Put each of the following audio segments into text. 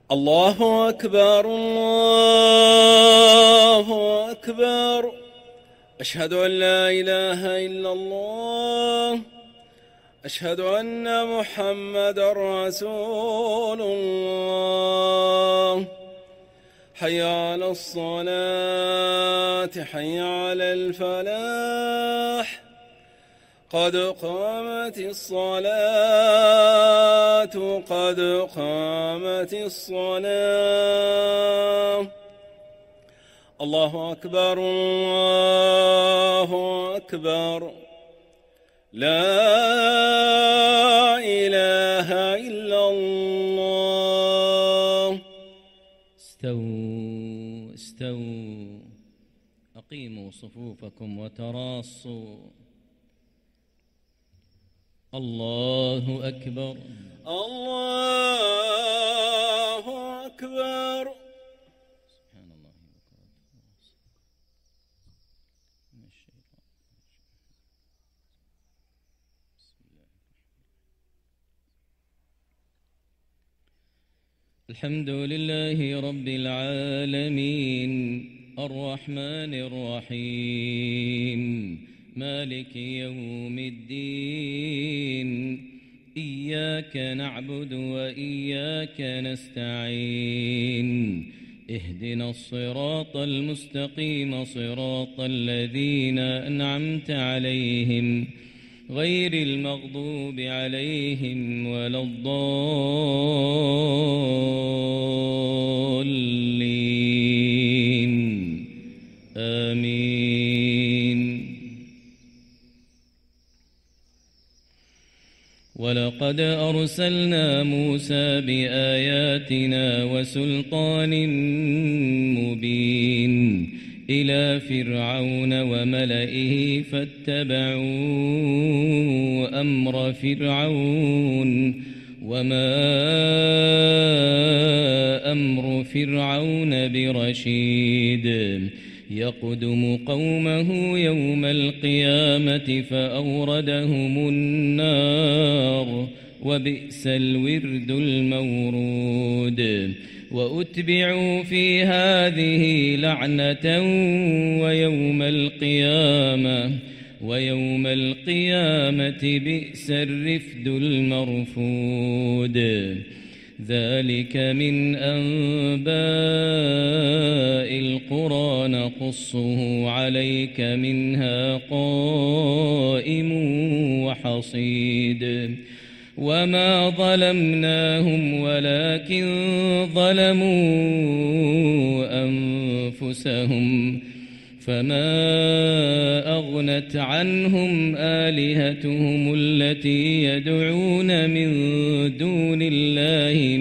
الله أكبر الله أكبر. أشهد أن لا إله إلا الله. أشهد أن محمدا رسول الله. حي على الصلاة حي على الفلاح. قد قامت الصلاة قد قامت الصلاة. الله أكبر الله أكبر. لا إله إلا الله. استووا استووا، أقيموا صفوفكم وتراصوا. الله أكبر الله أكبر. سبحان الله من الشيطان. بسم الله. الحمد لله رب العالمين الرحمن الرحيم مالك يوم الدين. إياك نعبد وإياك نستعين. اهدنا الصراط المستقيم صراط الذين أنعمت عليهم غير المغضوب عليهم ولا الضالين. آمين. ولقد أرسلنا موسى بآياتنا وسلطان مبين إلى فرعون وملئه فاتبعوا أمر فرعون وما أمر فرعون برشيد. يقدم قومه يوم القيامة فأوردهم النار وبئس الورد المورود. وأتبعوا في هذه لعنة ويوم القيامة بئس الرفد المرفود. ذلك من أنباء القرى نقصه عليك منها قائم وحصيد. وما ظلمناهم ولكن ظلموا أنفسهم. فما أغنت عنهم آلهتهم التي يدعون من دون الله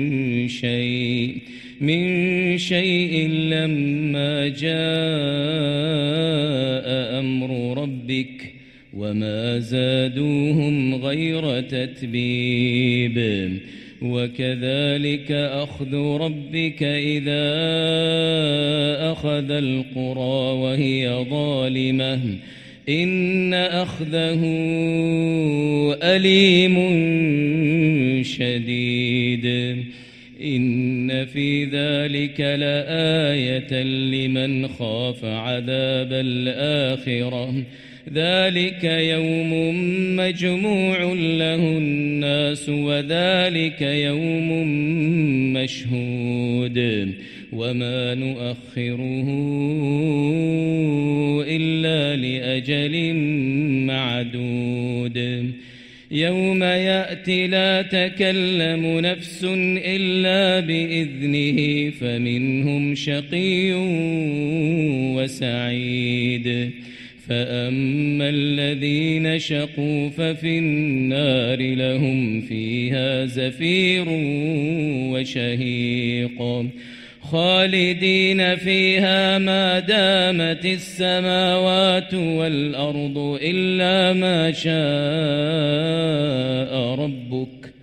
من شيء لما جاء أمر ربك وما زادوهم غير تتبيب. وكذلك أخذ ربك إذا أخذ القرى وهي ظالمة إن أخذه أليم شديد. إن في ذلك لآية لمن خاف عذاب الآخرة. ذلك يوم مجموع له الناس وذلك يوم مشهود. وما نؤخره إلا لأجل معدود. يوم يأتي لا تكلم نفس إلا بإذنه فمنهم شقي وسعيد. فأما الذين شقوا ففي النار لهم فيها زفير وشهيق خالدين فيها ما دامت السماوات والأرض إلا ما شاء ربك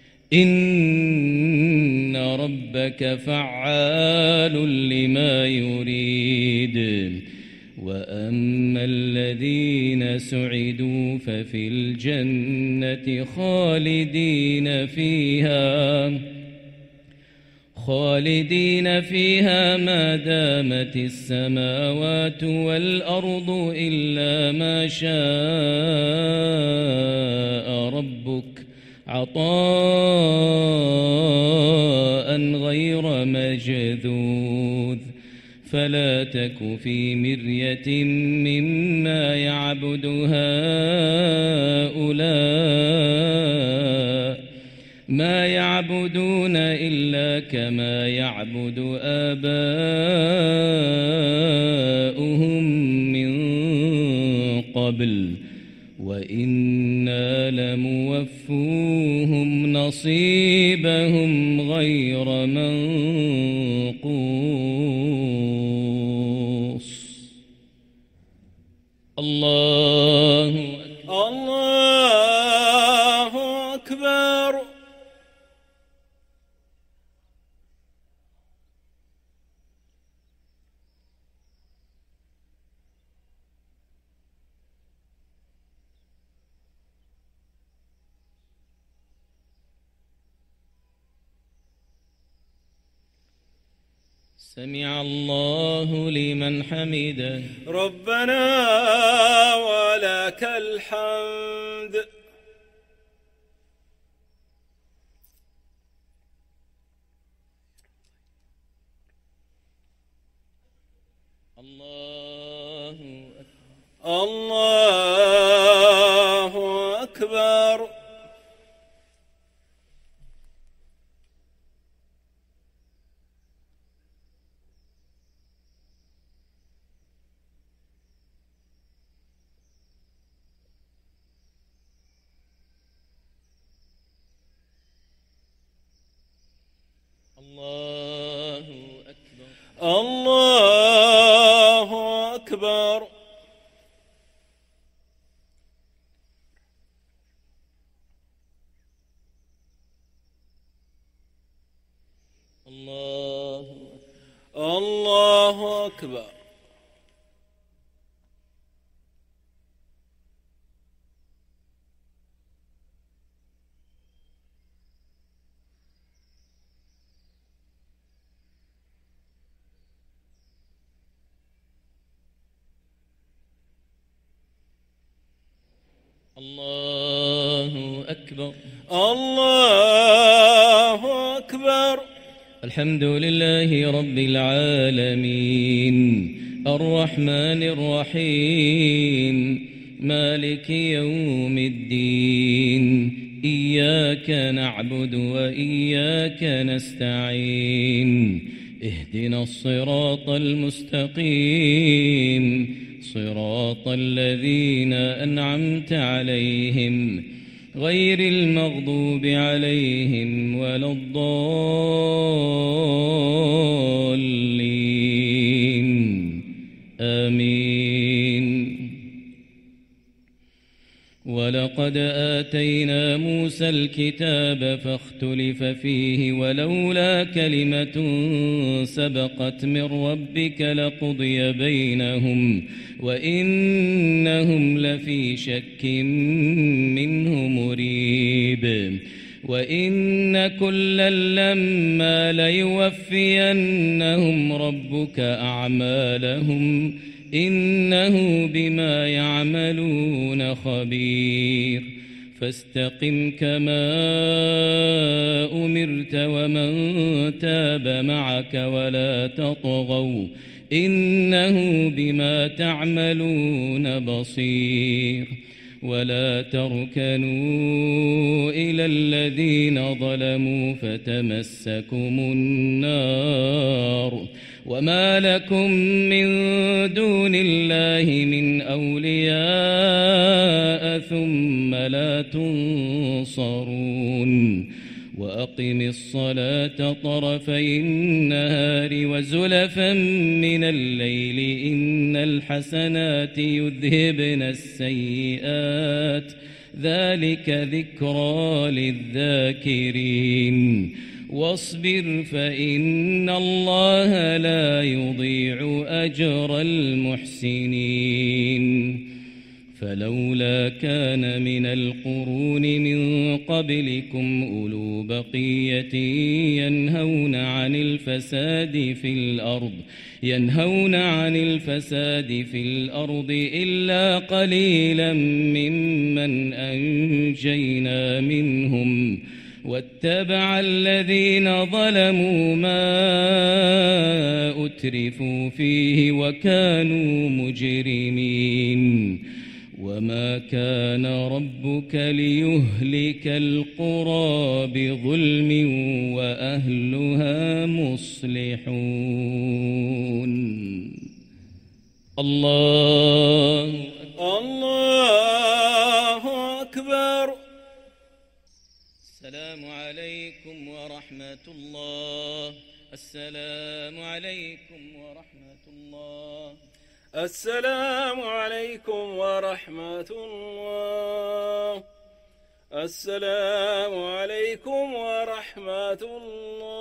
إن ربك فعال لما يريد. وأما الذين سعدوا ففي الجنة خالدين فيها ما دامت السماوات والأرض إلا ما شاء ربك عطاء غير مجذوذ فلا تك في مرية مما يعبد هؤلاء ما يعبدون إلا كما يعبد آباؤهم من قبل وإنا لموفوهم نصيبهم غير منقوص الله أكبر. سمع الله لمن حمده ربنا ولك الحمد. الله أكبر. الله أكبر. الله أكبر. الله أكبر. الله أكبر. الله أكبر. الحمد لله رب العالمين الرحمن الرحيم مالك يوم الدين إياك نعبد وإياك نستعين اهدنا الصراط المستقيم صراط الذين أنعمت عليهم غير المغضوب عليهم ولا الضالين آمين. ولقد آتينا موسى الكتاب فاختلف فيه ولولا كلمة سبقت من ربك لقضي بينهم وإنهم لفي شك منه مريب. وإن كلا لما ليوفينهم ربك أعمالهم إنه بما يعملون خبير. فاستقم كما أمرت ومن تاب معك ولا تطغوا إنه بما تعملون بصير. ولا تركنوا إلى الذين ظلموا فتمسكم النار وما لكم من دون الله من أولياء ثم لا تنصرون. وأقم الصلاة طرفي النهار وزلفا من الليل إن الحسنات يذهبن السيئات ذلك ذكرى للذاكرين. واصبر فإن الله لا يضيع أجر المحسنين. فلولا كان من القرون من قبلكم أولو بقية ينهون عن الفساد في الأرض إلا قليلا ممن أنجينا منهم واتبع الذين ظلموا ما أترفوا فيه وكانوا مجرمين وما كان ربك ليهلك القرى بظلم وأهلها مصلحون الله أكبر. السلام عليكم ورحمة الله. السلام عليكم ورحمة الله. السلام عليكم ورحمة الله. السلام عليكم ورحمة الله.